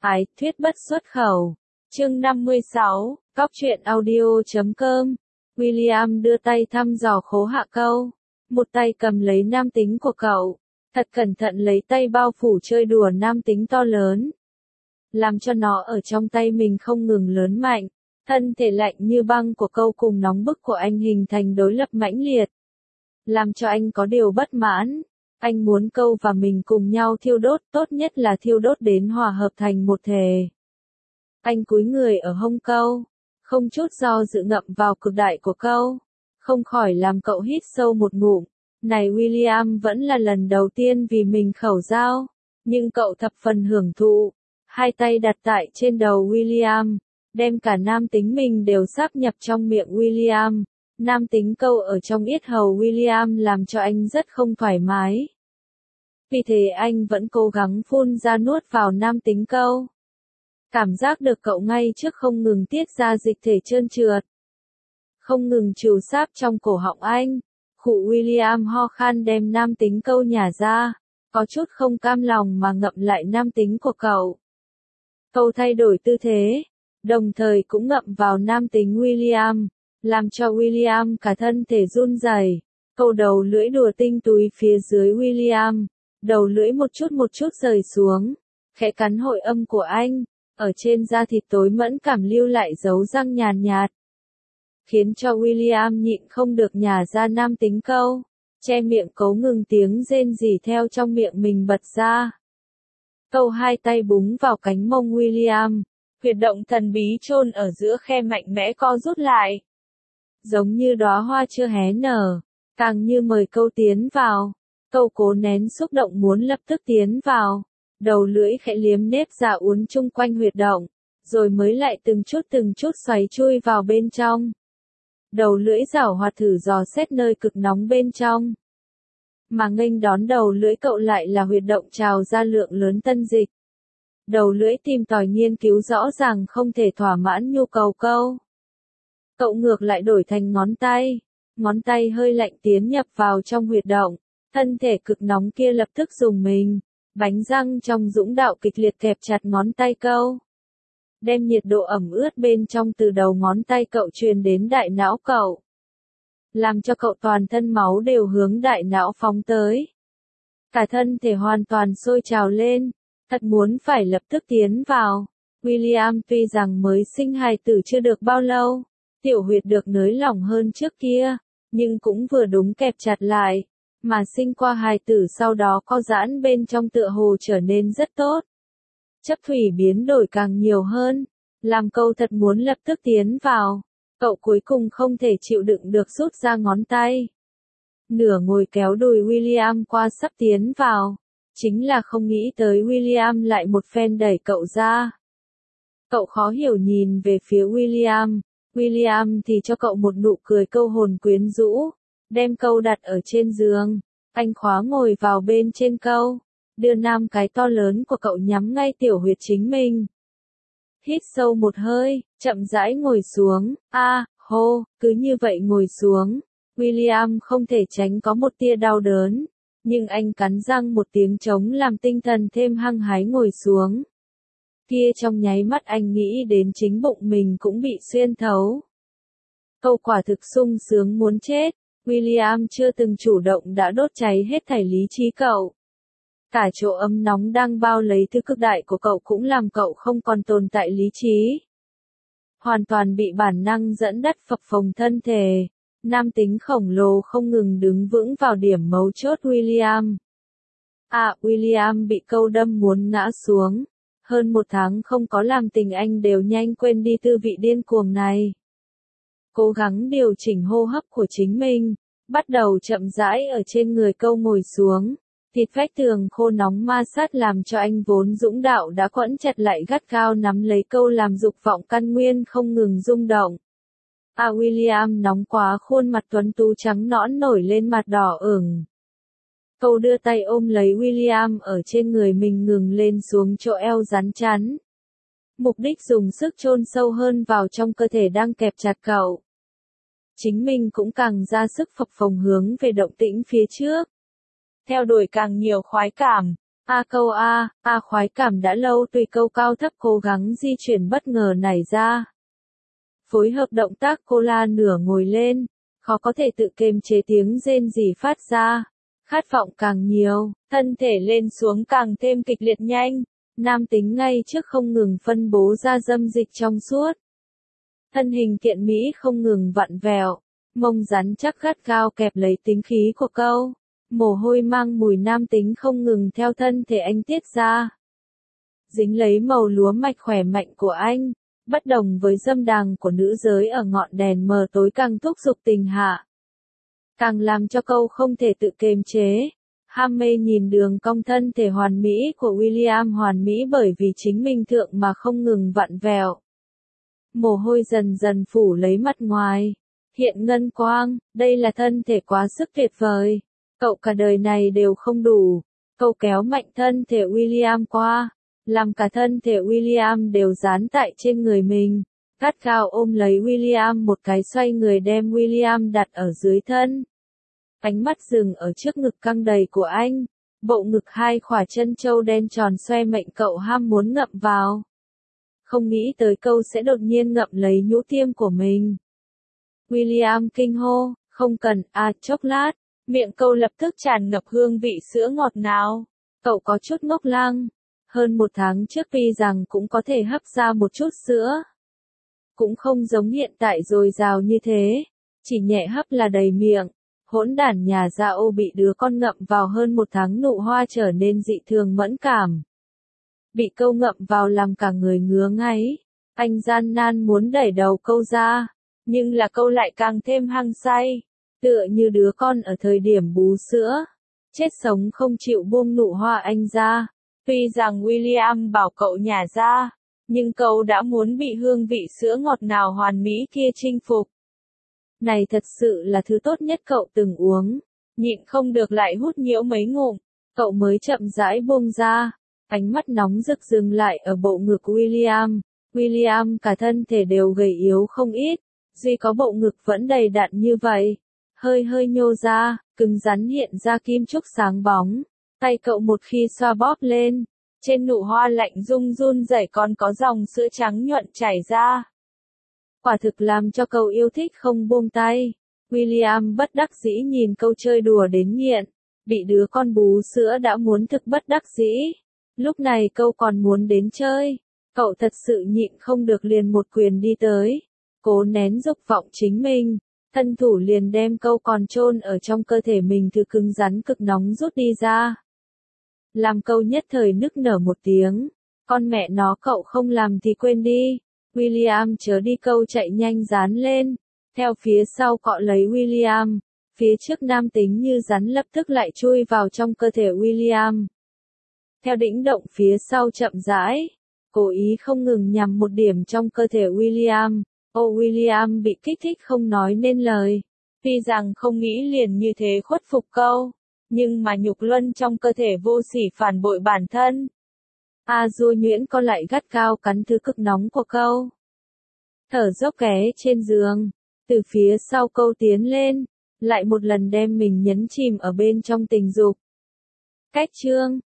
Ái thuyết bất xuất khẩu. Chương 56, Cóc truyện audio.com. William đưa tay thăm dò khố hạ câu. Một tay cầm lấy nam tính của cậu. Thật cẩn thận lấy tay bao phủ chơi đùa nam tính to lớn. Làm cho nó ở trong tay mình không ngừng lớn mạnh. Thân thể lạnh như băng của câu cùng nóng bức của anh hình thành đối lập mãnh liệt. Làm cho anh có điều bất mãn. Anh muốn câu và mình cùng nhau thiêu đốt, tốt nhất là thiêu đốt đến hòa hợp thành một thể. Anh cúi người ở hông câu, không chút do dự ngậm vào cực đại của câu, không khỏi làm cậu hít sâu một ngụm. Này William vẫn là lần đầu tiên vì mình khẩu giao, nhưng cậu thập phần hưởng thụ. Hai tay đặt tại trên đầu William, đem cả nam tính mình đều sáp nhập trong miệng William. Nam tính câu ở trong yết hầu William làm cho anh rất không thoải mái. Vì thế anh vẫn cố gắng phun ra nuốt vào nam tính câu. Cảm giác được cậu ngay trước không ngừng tiết ra dịch thể trơn trượt. Không ngừng trừu sáp trong cổ họng anh. Khụ William ho khan đem nam tính câu nhả ra. Có chút không cam lòng mà ngậm lại nam tính của cậu. Câu thay đổi tư thế. Đồng thời cũng ngậm vào nam tính William. Làm cho William cả thân thể run rẩy. Câu đầu lưỡi đùa tinh túy phía dưới William. Đầu lưỡi một chút rời xuống. Khẽ cắn hội âm của anh. Ở trên da thịt tối mẫn cảm lưu lại dấu răng nhàn nhạt. Khiến cho William nhịn không được nhả ra nam tính câu. Che miệng cố ngừng tiếng rên rỉ theo trong miệng mình bật ra. Câu hai tay búng vào cánh mông William. Huyệt động thần bí chôn ở giữa khe mạnh mẽ co rút lại. Giống như đóa hoa chưa hé nở. Càng như mời câu tiến vào. Câu cố nén xúc động muốn lập tức tiến vào. Đầu lưỡi khẽ liếm nếp dạ uốn chung quanh huyệt động. Rồi mới lại từng chút xoáy chui vào bên trong. Đầu lưỡi giảo hoạt thử dò xét nơi cực nóng bên trong. Mà nghênh đón đầu lưỡi cậu lại là huyệt động trào ra lượng lớn tân dịch. Đầu lưỡi tìm tòi nghiên cứu rõ ràng không thể thỏa mãn nhu cầu câu. Cậu ngược lại đổi thành ngón tay. Ngón tay hơi lạnh tiến nhập vào trong huyệt động. Thân thể cực nóng kia lập tức dùng mình. Bánh răng trong dũng đạo kịch liệt kẹp chặt ngón tay câu. Đem nhiệt độ ẩm ướt bên trong từ đầu ngón tay cậu truyền đến đại não cậu. Làm cho cậu toàn thân máu đều hướng đại não phóng tới. Cả thân thể hoàn toàn sôi trào lên. Thật muốn phải lập tức tiến vào. William tuy rằng mới sinh hài tử chưa được bao lâu. Tiểu huyệt được nới lỏng hơn trước kia. Nhưng cũng vừa đúng kẹp chặt lại. Mà sinh qua hài tử sau đó co giãn bên trong tựa hồ trở nên rất tốt. Chấp thủy biến đổi càng nhiều hơn. Làm câu thật muốn lập tức tiến vào. Cậu cuối cùng không thể chịu đựng được rút ra ngón tay. Nửa ngồi kéo đùi William qua sắp tiến vào. Chính là không nghĩ tới William lại một phen đẩy cậu ra. Cậu khó hiểu nhìn về phía William. William thì cho cậu một nụ cười câu hồn quyến rũ. Đem câu đặt ở trên giường. Anh khóa ngồi vào bên trên câu. Đưa nam cái to lớn của cậu nhắm ngay tiểu huyệt chính mình. Hít sâu một hơi, chậm rãi ngồi xuống. Hô, cứ như vậy ngồi xuống. William không thể tránh có một tia đau đớn. Nhưng anh cắn răng một tiếng trống làm tinh thần thêm hăng hái ngồi xuống. Kia trong nháy mắt anh nghĩ đến chính bụng mình cũng bị xuyên thấu. Câu quả thực sung sướng muốn chết. William chưa từng chủ động đã đốt cháy hết thảy lý trí cậu. Cả chỗ ấm nóng đang bao lấy thứ cực đại của cậu cũng làm cậu không còn tồn tại lý trí. Hoàn toàn bị bản năng dẫn dắt phập phồng thân thể. Nam tính khổng lồ không ngừng đứng vững vào điểm mấu chốt William. William bị câu đâm muốn ngã xuống. Hơn một tháng không có làm tình anh đều nhanh quên đi tư vị điên cuồng này. Cố gắng điều chỉnh hô hấp của chính mình. Bắt đầu chậm rãi ở trên người câu ngồi xuống. Thịt vách tường khô nóng ma sát làm cho anh vốn dũng đạo đã quẫn chặt lại gắt gao nắm lấy câu làm dục vọng căn nguyên không ngừng rung động. William nóng quá khuôn mặt tuấn tú trắng nõn nổi lên mặt đỏ ửng. Câu đưa tay ôm lấy William ở trên người mình ngừng lên xuống chỗ eo rắn chắn. Mục đích dùng sức chôn sâu hơn vào trong cơ thể đang kẹp chặt cậu. Chính mình cũng càng ra sức phập phồng hướng về động tĩnh phía trước. Theo đuổi càng nhiều khoái cảm, Khoái cảm đã lâu tùy câu cao thấp cố gắng di chuyển bất ngờ nảy ra. Phối hợp động tác cô la nửa ngồi lên, khó có thể tự kiềm chế tiếng rên rỉ phát ra. Khát vọng càng nhiều, thân thể lên xuống càng thêm kịch liệt nhanh. Nam tính ngay trước không ngừng phân bố ra dâm dịch trong suốt. Thân hình kiện mỹ không ngừng vặn vẹo, mông rắn chắc gắt gao kẹp lấy tính khí của câu. Mồ hôi mang mùi nam tính không ngừng theo thân thể anh tiết ra. Dính lấy màu lúa mạch khỏe mạnh của anh, bất đồng với dâm đàng của nữ giới ở ngọn đèn mờ tối càng thúc giục tình hạ. Càng làm cho câu không thể tự kiềm chế. Ham mê nhìn đường cong thân thể hoàn mỹ của William hoàn mỹ bởi vì chính mình thượng mà không ngừng vặn vẹo. Mồ hôi dần dần phủ lấy mặt ngoài. Hiện ngân quang, đây là thân thể quá sức tuyệt vời. Cậu cả đời này đều không đủ. Câu kéo mạnh thân thể William qua, làm cả thân thể William đều dán tại trên người mình. Gắt gao ôm lấy William một cái xoay người đem William đặt ở dưới thân. Ánh mắt dừng ở trước ngực căng đầy của anh. Bộ ngực hai khỏa chân châu đen tròn xoe mệnh cậu ham muốn ngậm vào. Không nghĩ tới câu sẽ đột nhiên ngậm lấy nhũ tiêm của mình. William kinh hô, không cần, chốc lát. Miệng câu lập tức tràn ngập hương vị sữa ngọt ngào. Cậu có chút ngốc lăng. Hơn một tháng trước tuy rằng cũng có thể hấp ra một chút sữa. Cũng không giống hiện tại dồi dào như thế. Chỉ nhẹ hấp là đầy miệng. Hỗn đản nhà gia ô bị đứa con ngậm vào hơn một tháng nụ hoa trở nên dị thường mẫn cảm. Bị câu ngậm vào làm cả người ngứa ngáy. Anh gian nan muốn đẩy đầu câu ra. Nhưng là câu lại càng thêm hăng say. Tựa như đứa con ở thời điểm bú sữa. Chết sống không chịu buông nụ hoa anh ra. Tuy rằng William bảo cậu nhả ra. Nhưng cậu đã muốn bị hương vị sữa ngọt ngào hoàn mỹ kia chinh phục. Này thật sự là thứ tốt nhất cậu từng uống. Nhịn không được lại hút nhiễu mấy ngụm. Cậu mới chậm rãi buông ra. Ánh mắt nóng rực dừng lại ở bộ ngực William. William cả thân thể đều gầy yếu không ít. Duy có bộ ngực vẫn đầy đặn như vậy. Hơi hơi nhô ra, cứng rắn hiện ra kim trúc sáng bóng. Tay cậu một khi xoa bóp lên. Trên nụ hoa lạnh rung run rẩy còn có dòng sữa trắng nhuận chảy ra. Quả thực làm cho cậu yêu thích không buông tay. William bất đắc dĩ nhìn câu chơi đùa đến nghiện. Bị đứa con bú sữa đã muốn thực bất đắc dĩ. Lúc này câu còn muốn đến chơi. Cậu thật sự nhịn không được liền một quyền đi tới. Cố nén dục vọng chính mình. Thân thủ liền đem câu còn chôn ở trong cơ thể mình thứ cứng rắn cực nóng rút đi ra. Làm câu nhất thời nức nở một tiếng. Con mẹ nó cậu không làm thì quên đi. William chớ đi câu chạy nhanh dán lên. Theo phía sau cọ lấy William. Phía trước nam tính như rắn lập tức lại chui vào trong cơ thể William. Theo đĩnh động phía sau chậm rãi. Cố ý không ngừng nhằm một điểm trong cơ thể William. William bị kích thích không nói nên lời. Tuy rằng không nghĩ liền như thế khuất phục câu. Nhưng mà nhục luân trong cơ thể vô sỉ phản bội bản thân. Rua nhuyễn co lại gắt cao cắn thứ cực nóng của câu. Thở dốc ghé trên giường. Từ phía sau câu tiến lên. Lại một lần đem mình nhấn chìm ở bên trong tình dục. Cách chương